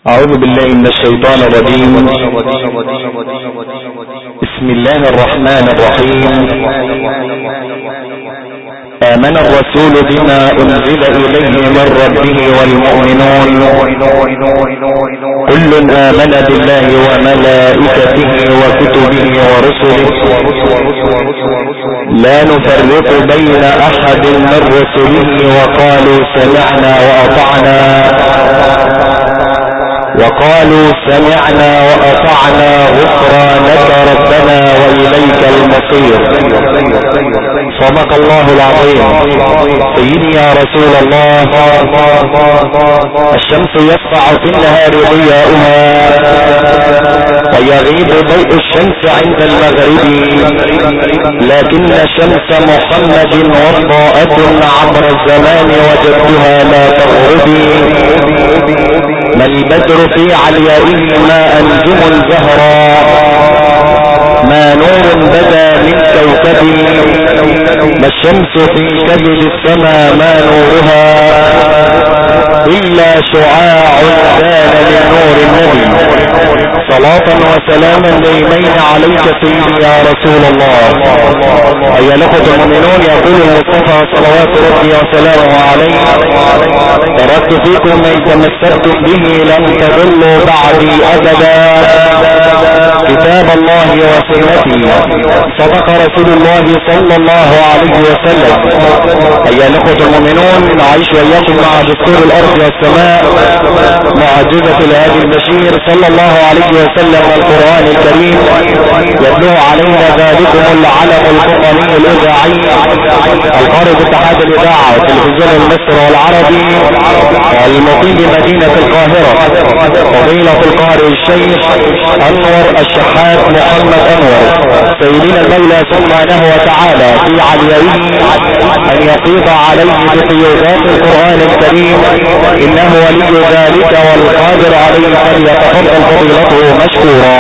أعوذ بالله من الشيطان الرجيم. بسم الله الرحمن الرحيم. آمن الرسول بما أنزل إليه من ربه والمؤمنون كل آمن بالله وملائكته وكتبه ورسله لا نفرق بين أحد من رسله وقالوا سمعنا وأطعنا غفرانك ربنا وإليك المصير. صدق الله العظيم. سيدي يا رسول الله، الشمس يسطع في النهار ضياؤها ويغيب ضوء الشمس عند المغرب، لكن شمس محمد وضاءة عبر الزمان وجدتها لا تغرب. ما البدر في عليائه ما أنجم الزهراء، ما نور بدا من كوكب، ما الشمس في كبد السماء ما نورها إلا شعاع كان من نور النبي. صلاة وسلاما دائمين عليك سيدي يا رسول الله. أيها الأخوة المؤمنون، يقول المصطفى صلوات ربي وسلامه عليه: تركت فيكم ما تمسكتم به لن تضلوا بعدي أبدا، كتاب الله وسنتي. صدق رسول الله صلى الله عليه وسلم. أيها الأخوة المؤمنون، نعيش وإياكم مع دستور الأرض والسماء، معجزة الهادي البشير صلى الله عليه وسلم والقرآن الكريم، يتلو علينا ذلكم العلم القرآني الإذاعي القارئ باتحاد الإذاعة والتلفزيون المصري والعربي المقيم بمدينة القاهرة، فضيلة القارئ الشيخ أنور الشحات محمد أنور. سيدنا المولى سبحانه وتعالى في عليائه أن يفيض عليه بفيوضات القرآن الكريم، إنه ولي ذلك والقادر عليه، فليتفضل فضيلته مشكورا.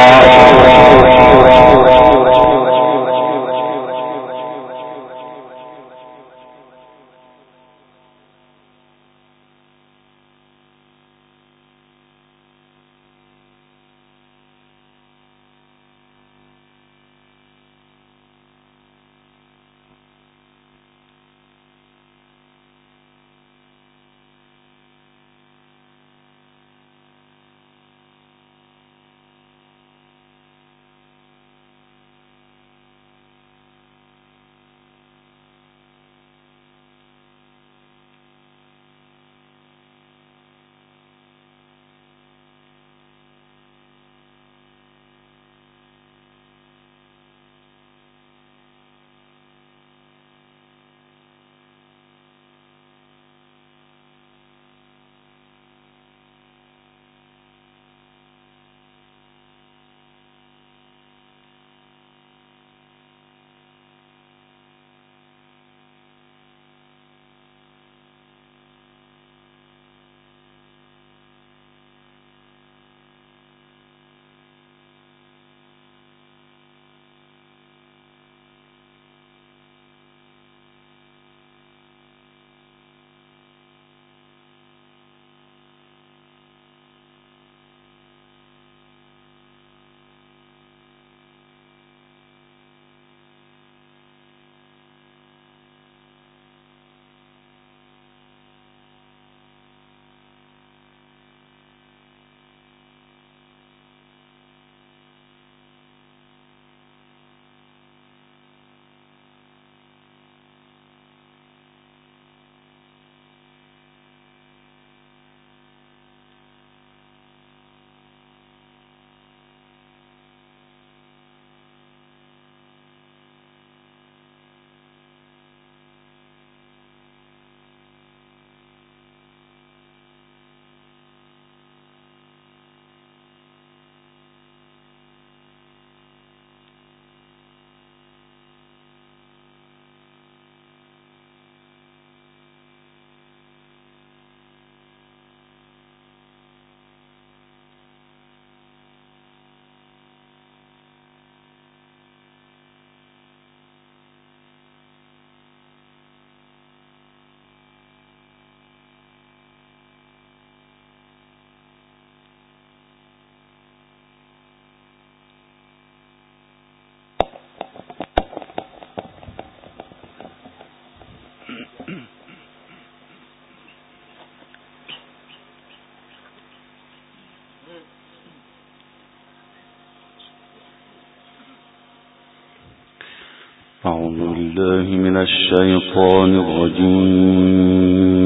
أعوذ بالله من الشيطان الرجيم.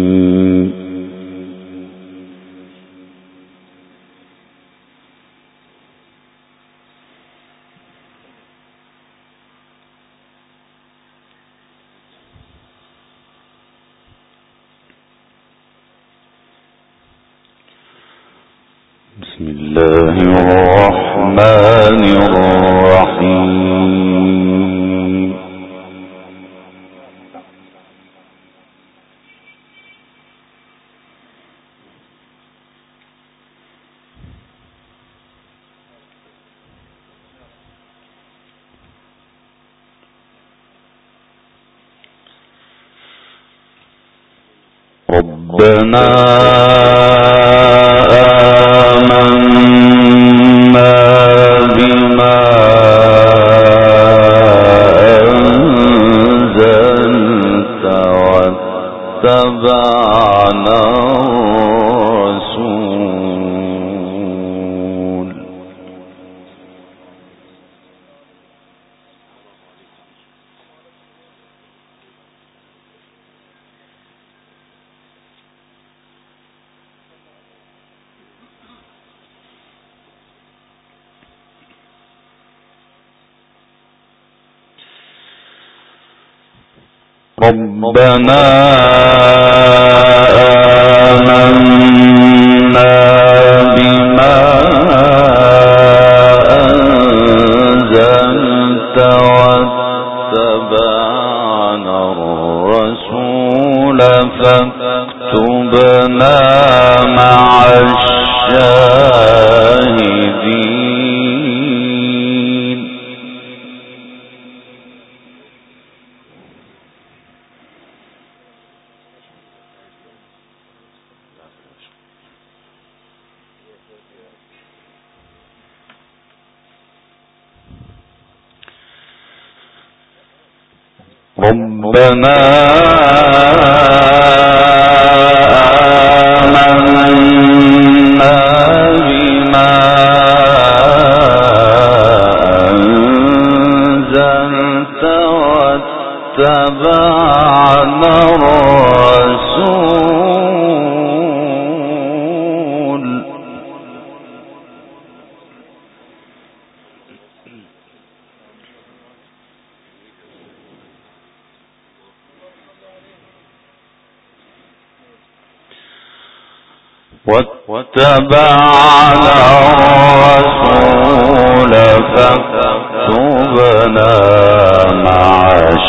بسم الله الرحمن الرحيم. ربنا اتبعنا الرسول. ربنا آمنا بما أنزلت واتبعنا الرسول فاكتبنا مع الشاهدين. ربنا آمنا بما أنزلت واتبعنا الرسول فاكتبنا مع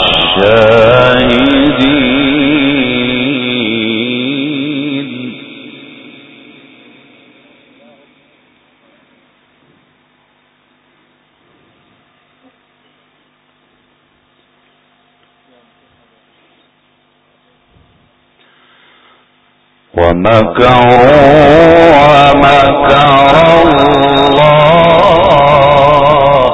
الشاهدين. ومكروا ومكر الله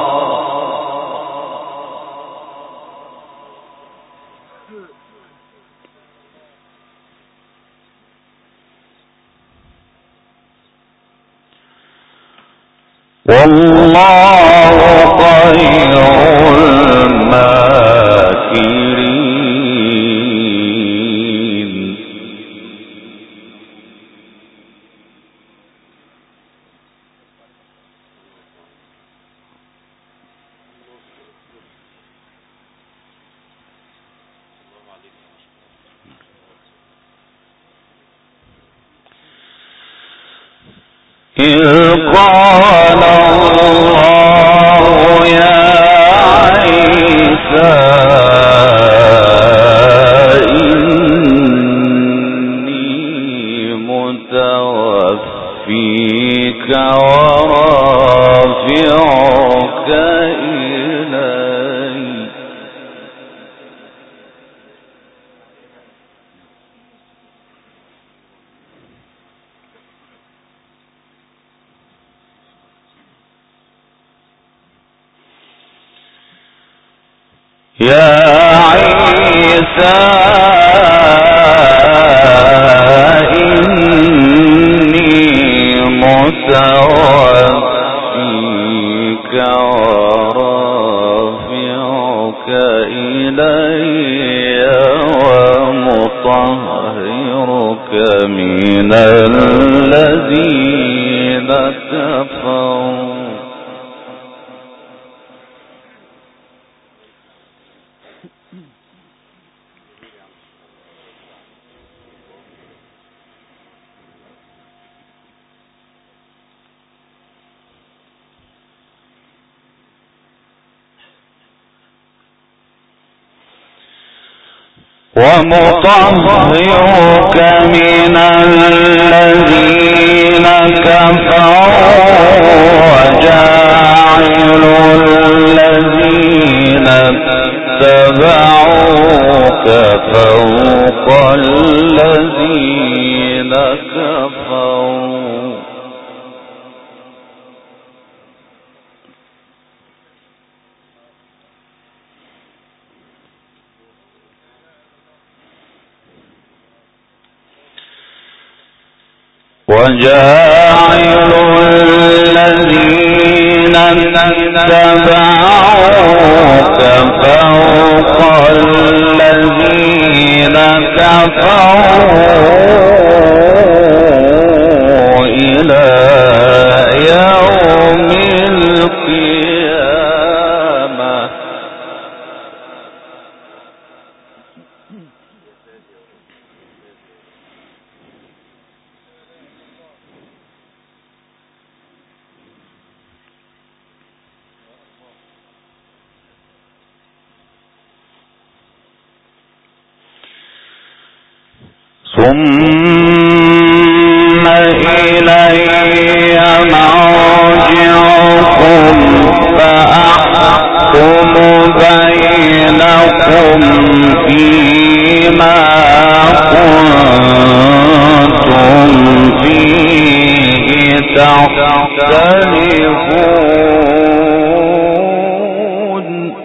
والله خير الماكرين. إذ قال الله يا عيسى إني متوفيك ورافعك إلي. يا عيسى عيسى إني متوفيك ورافعك إلي ومطهرك من الذين كفروا ومطهرك من الذين كفروا وجاعل الذين اتبعوك فوق الذين كفروا وجاعل الذين اتبعوك فوق الذين كفروا إلى يوم القيامة ثم إلي مرجعكم فأحكم بينكم فيما كنتم فيه تختلفون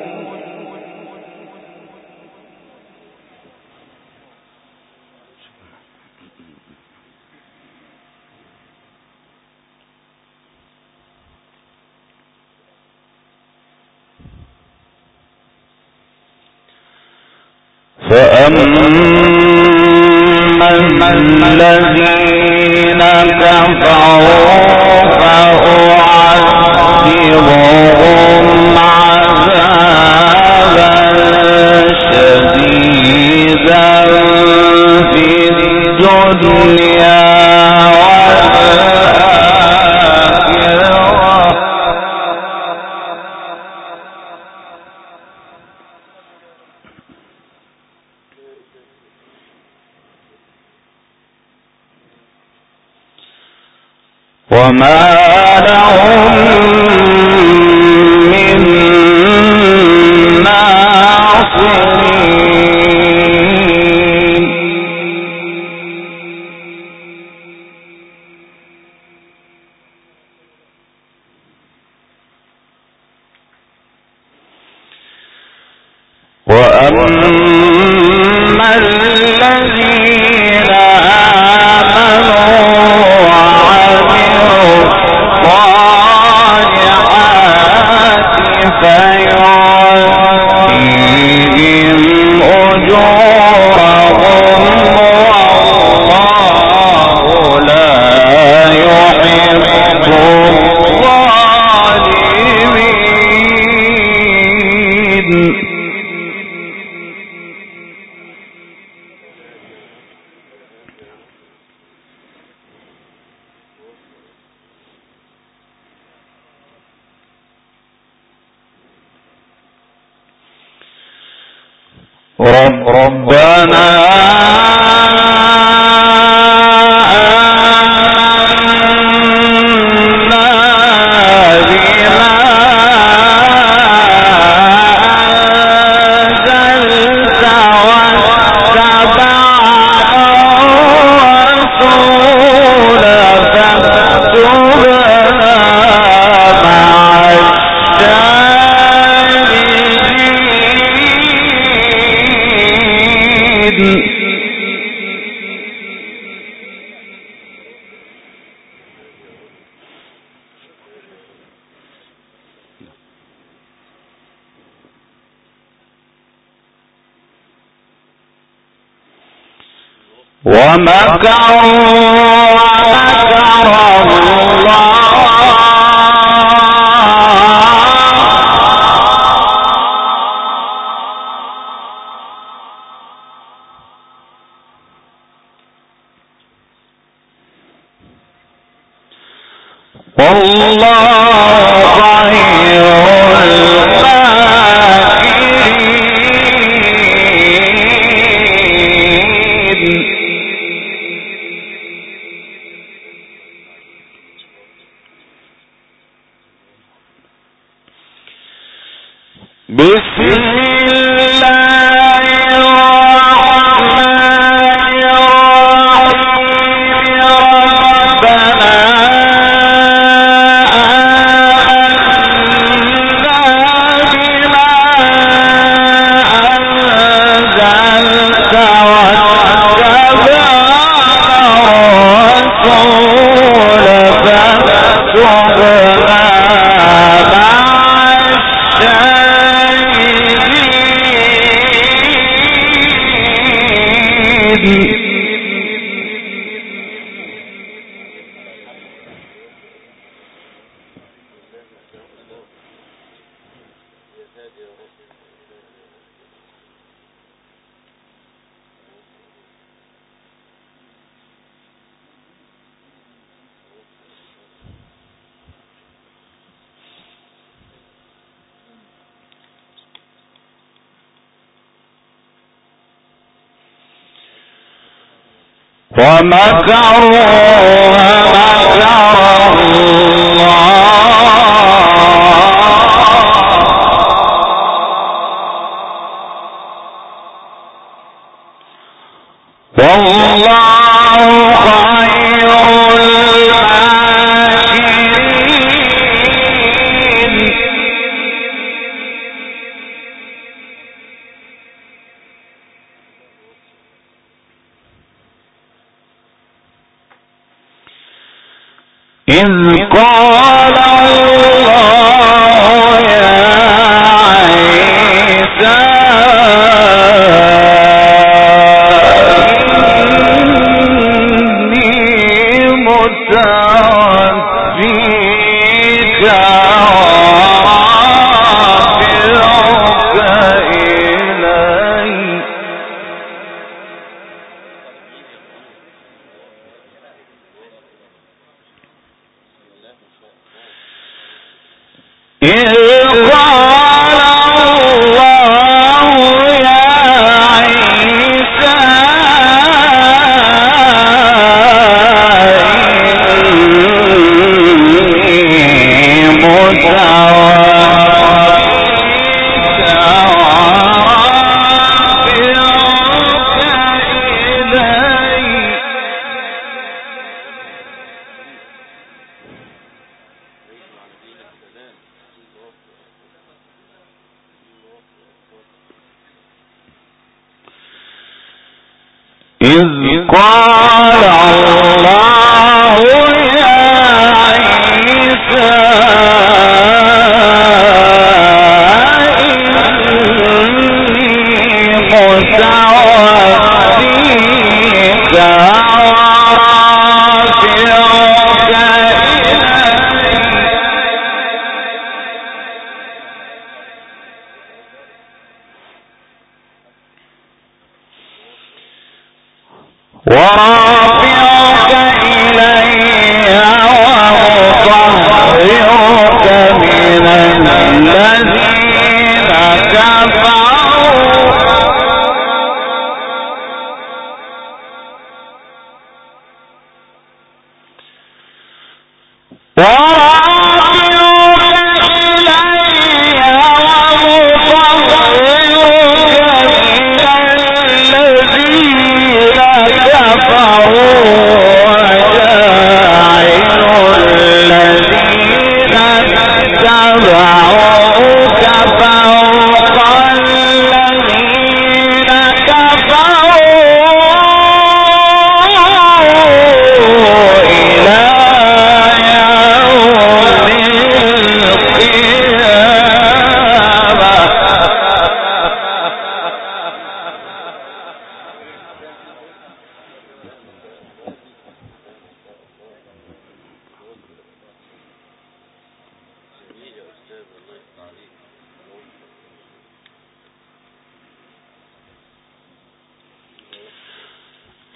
فأما الذين كفروا فأعذبهم عذابا شديدا في الدنيا وما لهم من ناصرين وأما الذين آمنوا فيعطيهم أجورهم والله لا يحب الظالمين ربنا آمنا بما أنزلت واتبعنا الرسول فاكتبنا مع الشاهدين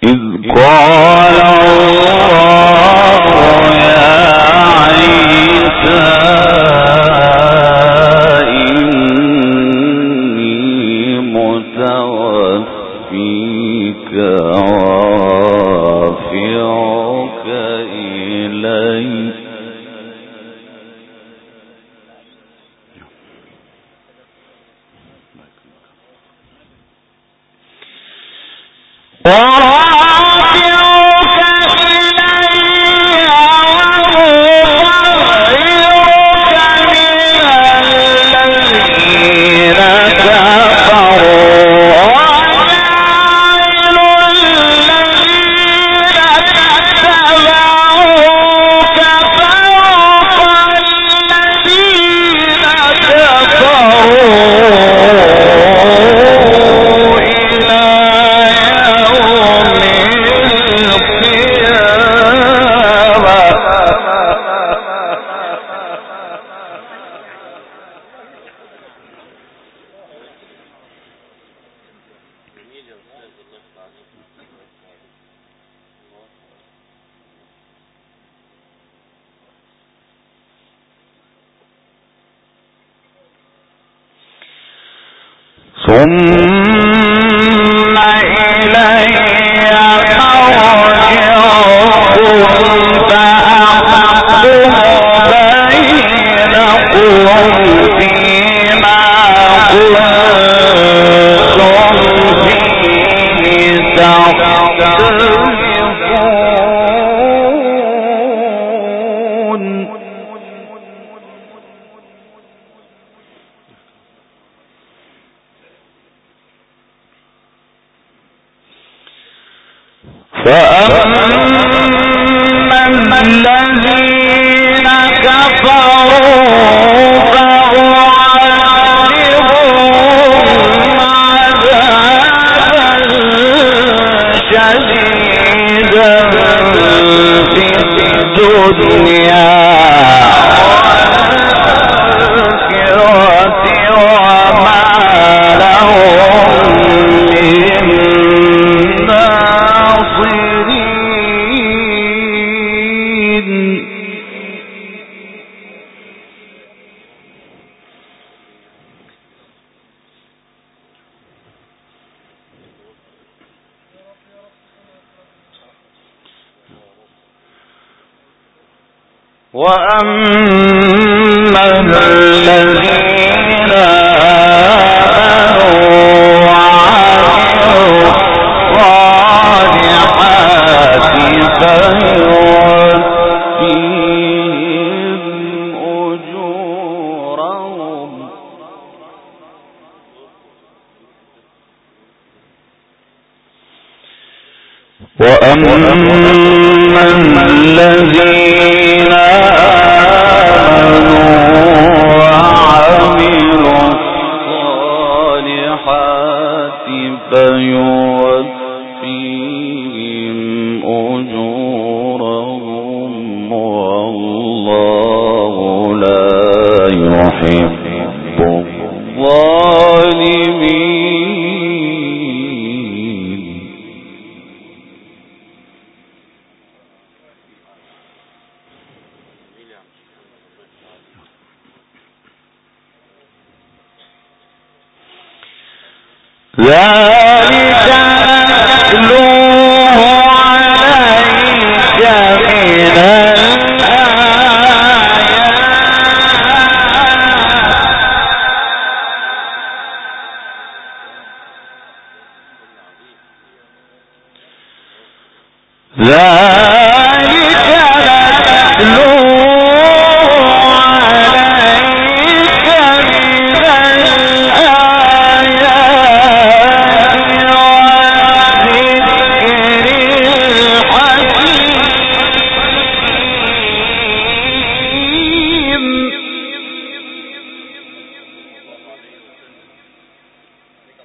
وأما الذين آمنوا وعملوا الصالحات فيوفيهم أجورهم وأما الذين آمنوا وعملوا الصالحات فيوفيهم أجورهم والله لا يحب الظالمين. ذلك نتلوه عليك من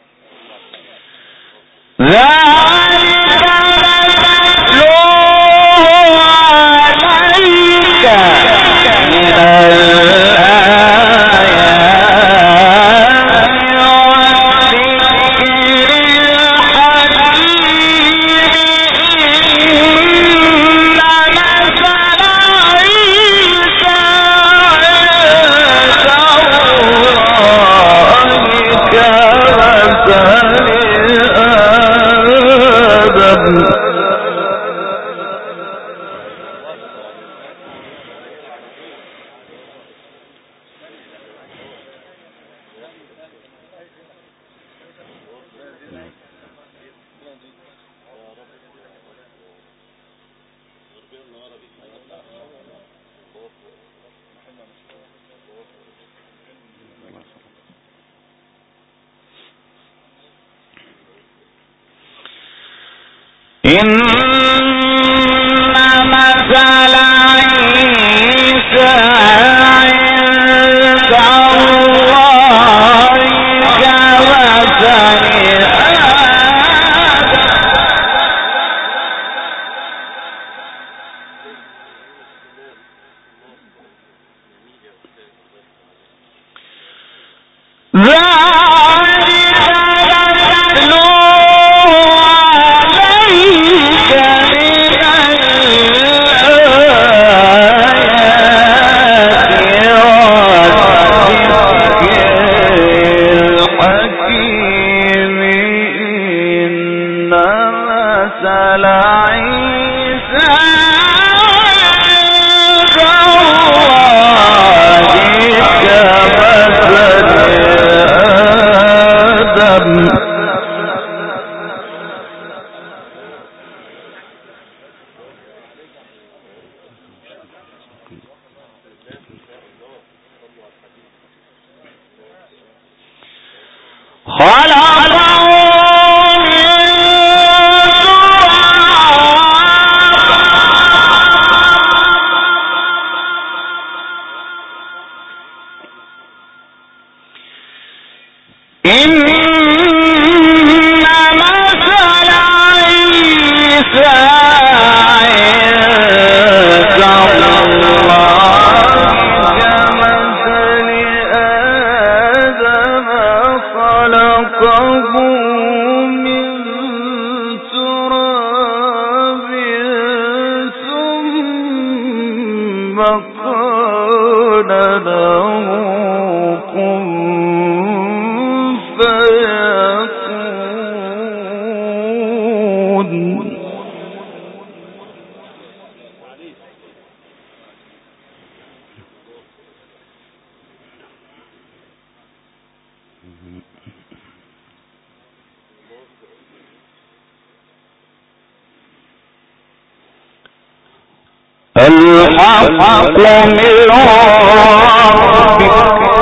ذلك نتلوه الحق من ربك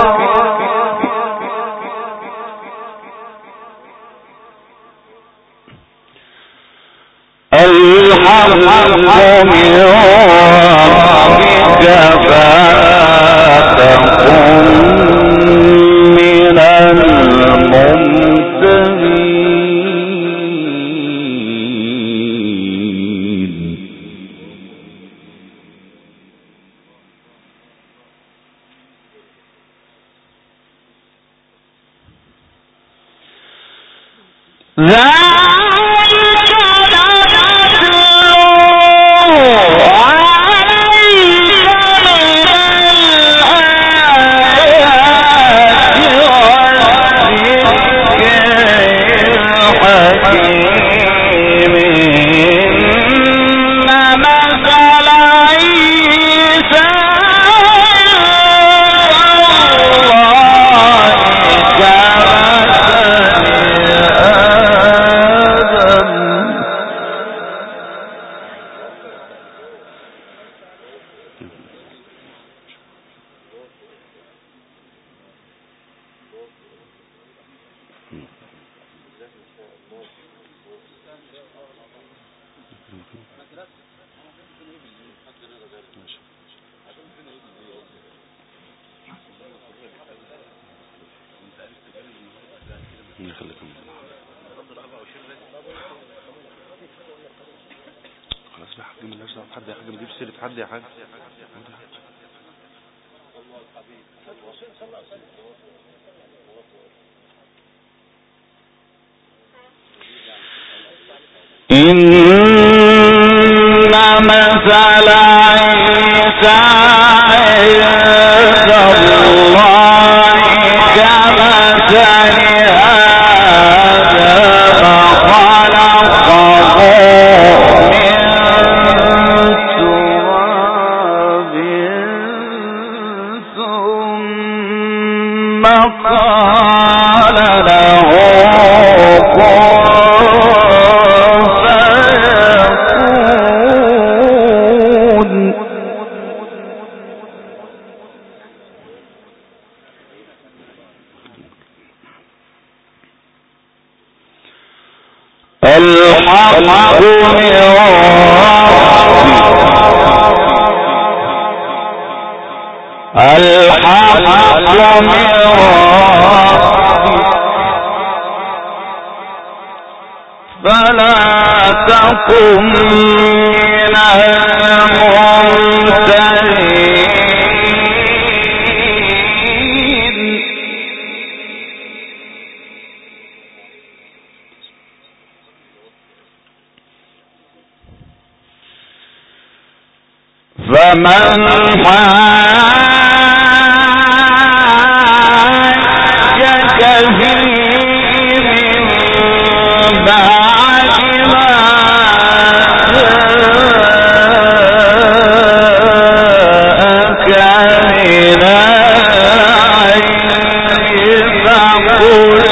فلا تكن من الممتدين. خلاص بقى حاجة من نفسه حد يا حاجة نجيب سيرة حد يا حاجة. إن مثل عيسى عند الله كمثل آدم خلقه من تراب ثم قال له كن الحق من ربي الحق من ربي فلا تكن من الممترين فمن حاجك فيه من بعد ما جاءك من العلم فقل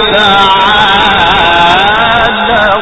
تعالوا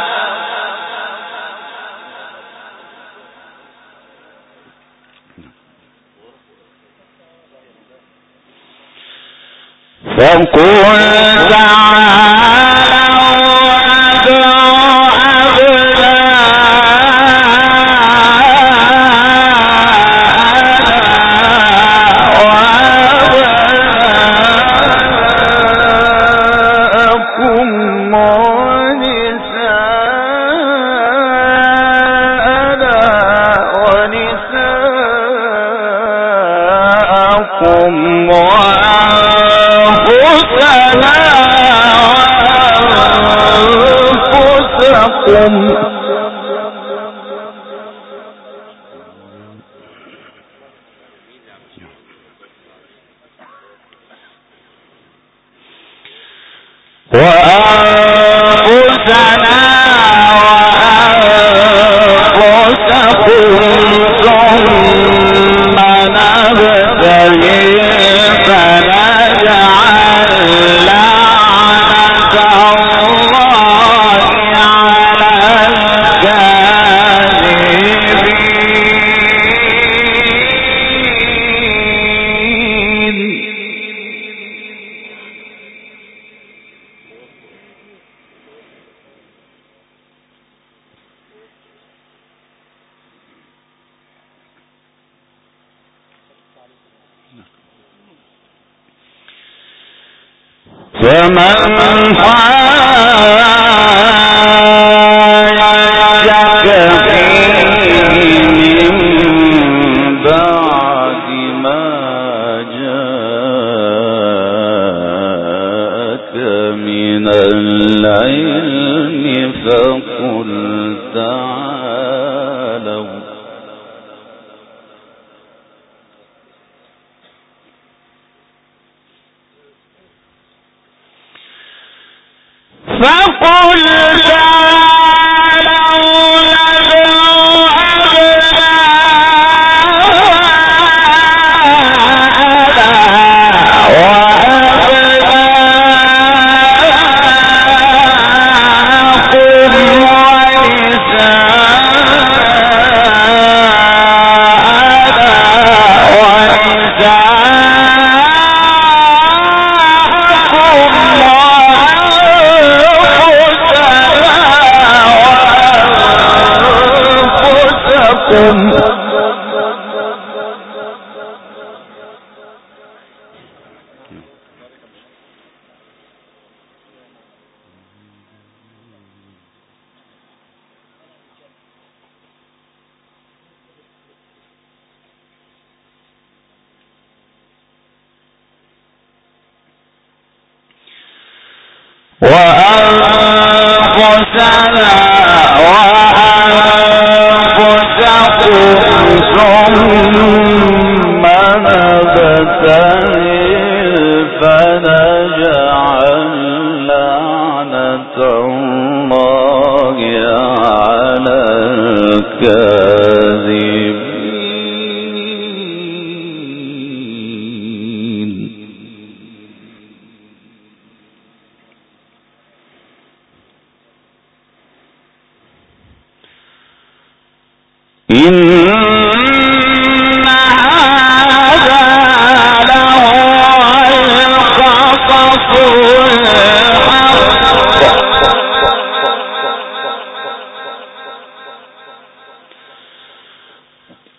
وأنفسنا وأنفسكم ثم نبتهل فنجعل لعنة الله على الكاذبين. فمن حاجك فيه من بعد ما جاءك من العلم فقل تعالوا فقل تعالوا ندعو أبناءنا وأبناءكم وأنفسنا وأنفسكم ثم نبتهل فنجعل لعنة الله على الكاذبين. إن هذا لهو القصص الحق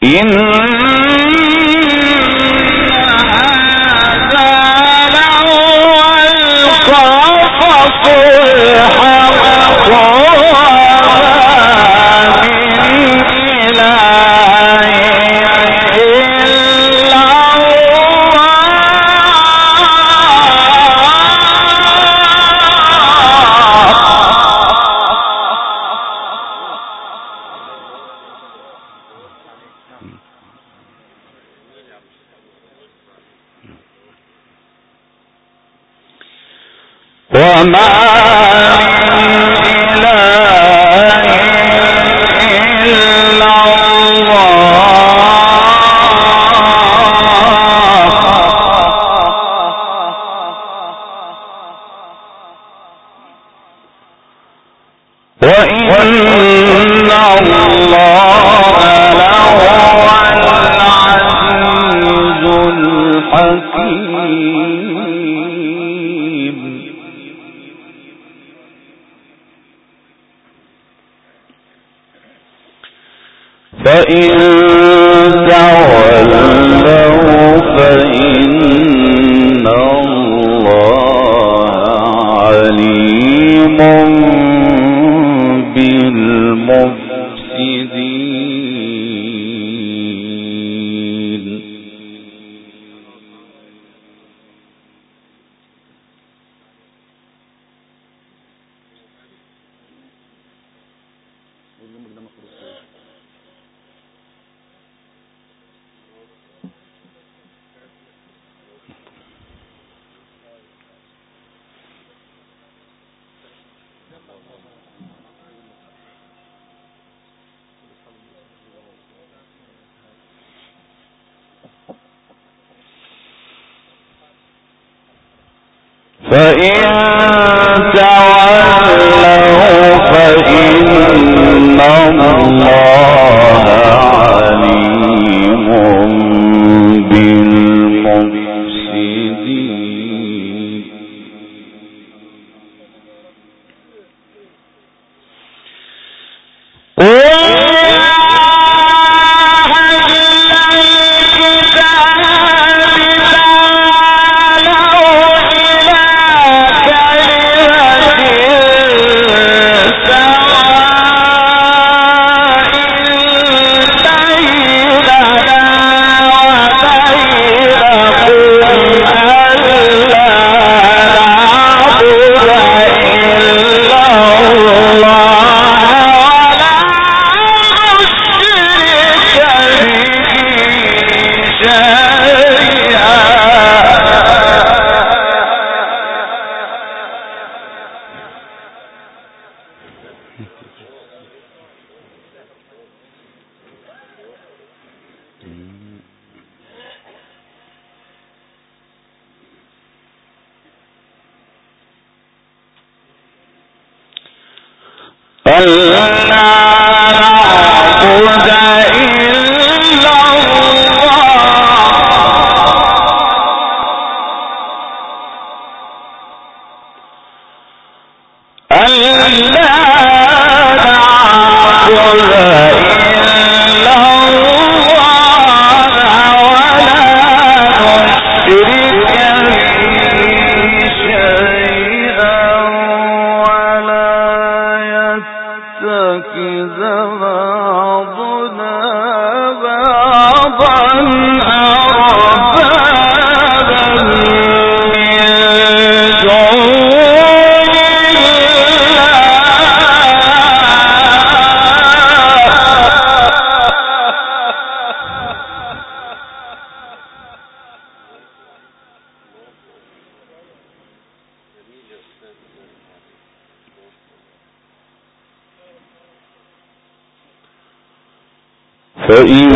فإن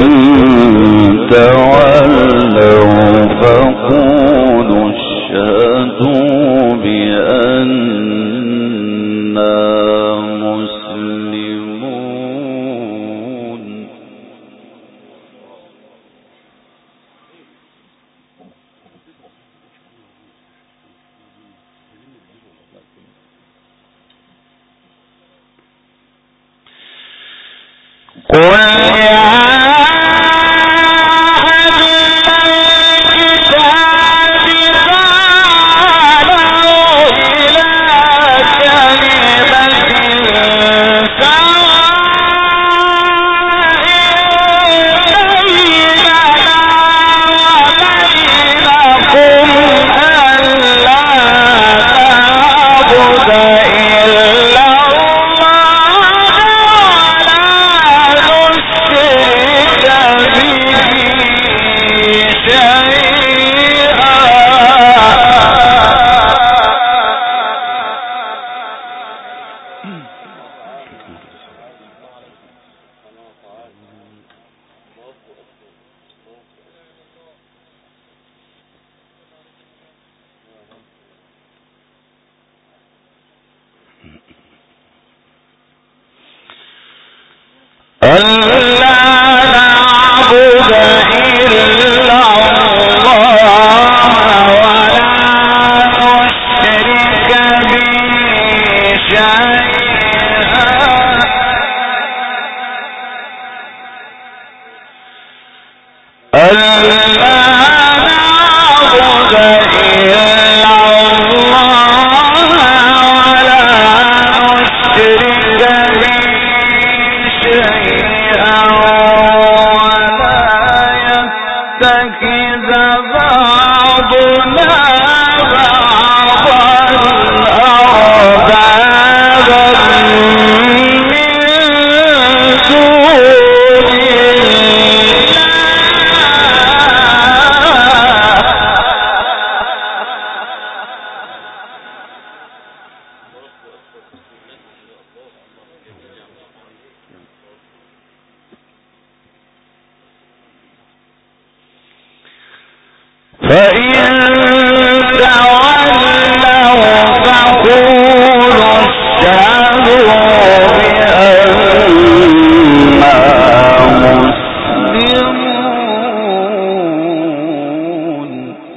تولوا فقولوا اشهدوا بأننا مسلمون. قل يا شيئا ولا يتخذ بعضنا بعضا أربابا من دون فإن تولوا فقولوا اشهدوا بأننا مسلمون.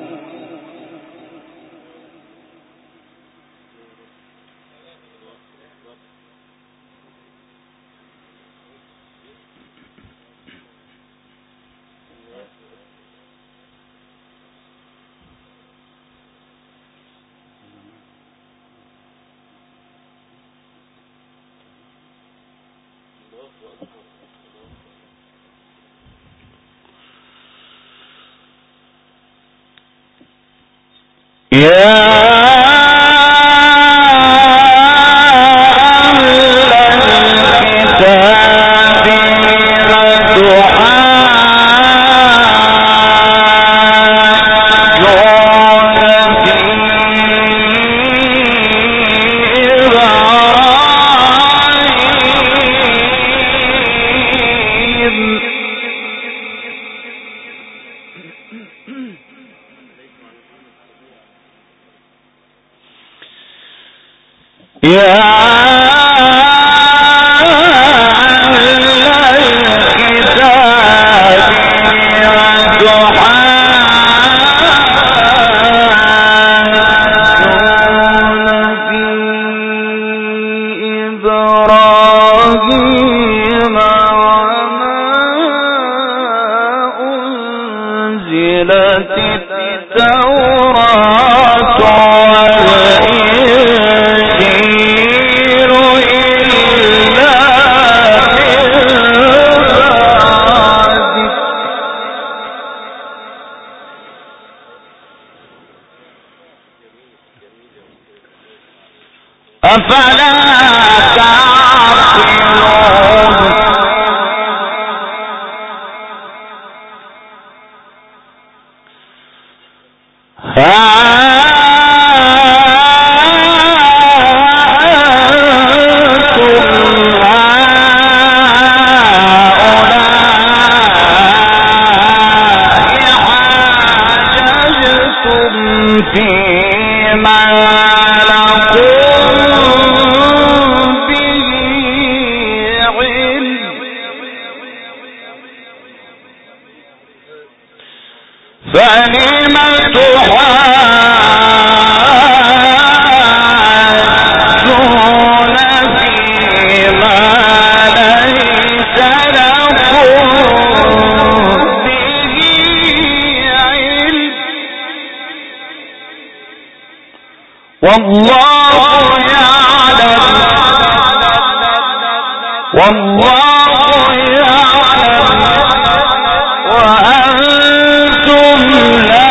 أفلا تعقلون والله يعلم وأنتم لا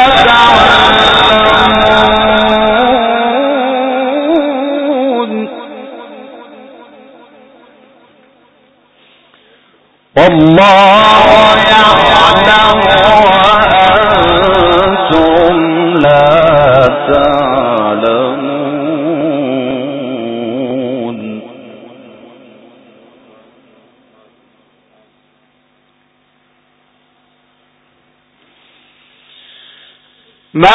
تعلمون. والله يعلم وأنتم لا تعلمون. ما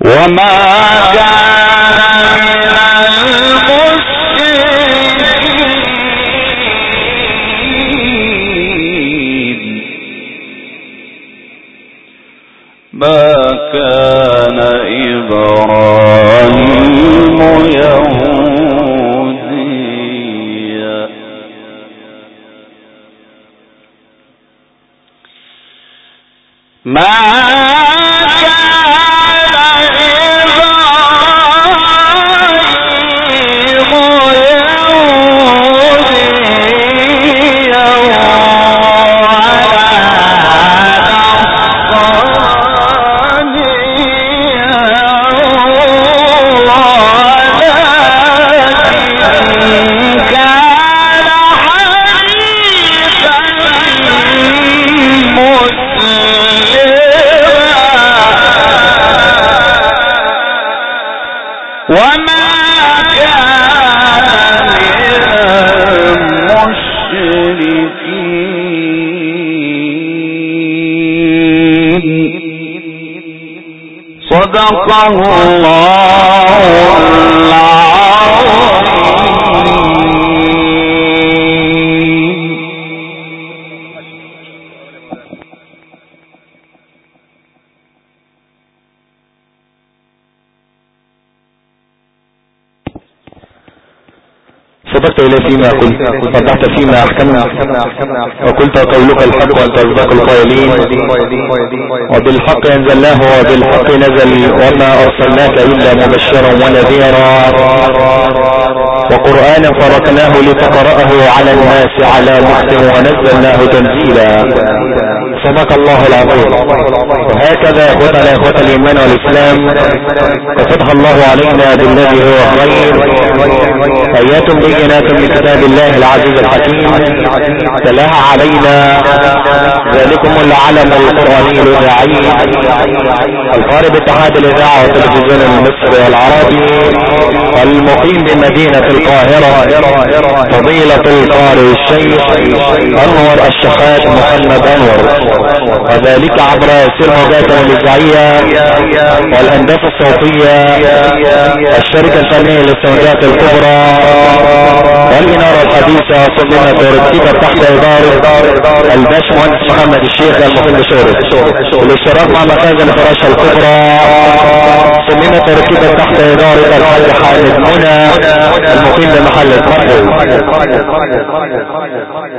وما كان من المشركين ما كان إبراهيم يهوديا ما صدق الله العظيم. صدقت إليه فيما قلت وصدقت فيما أحكمت وقلت قولك الحق وأنت أصدق القائلين وبالحق أنزلناه وبالحق نزل وما أرسلناك إلا مبشرا ونذيرا وقرآنا فرقناه لتقرأه على الناس على مكث ونزلناه تنزيلا. صدق الله العظيم. وهكذا اخوتنا اخوة الايمان والاسلام قد فتح الله علينا بالذي هو خير ايات بينات من كتاب الله العزيز الحكيم تلاها علينا ذلكم العلم القرآني الاذاعي القارئ باتحاد الاذاعة والتلفزيون المصري والعربي المقيم بمدينة القاهرة فضيلة القارئ الشيخ انور الشحات محمد انور وذلك عبر سر موجاتنا الاذاعية والهندسة الصوتية الشركة الفنية للسماوات الكبرى والإنارة الحديثة صدمة ترتيبة تحت إدارة الباشمهندس محمد الشيخ المقيم بشورة والاشتراك مع مخازن فراشة الكبرى صدمة ترتيبة تحت إدارة الحاج حامد منى المقيم بمحل الفرد.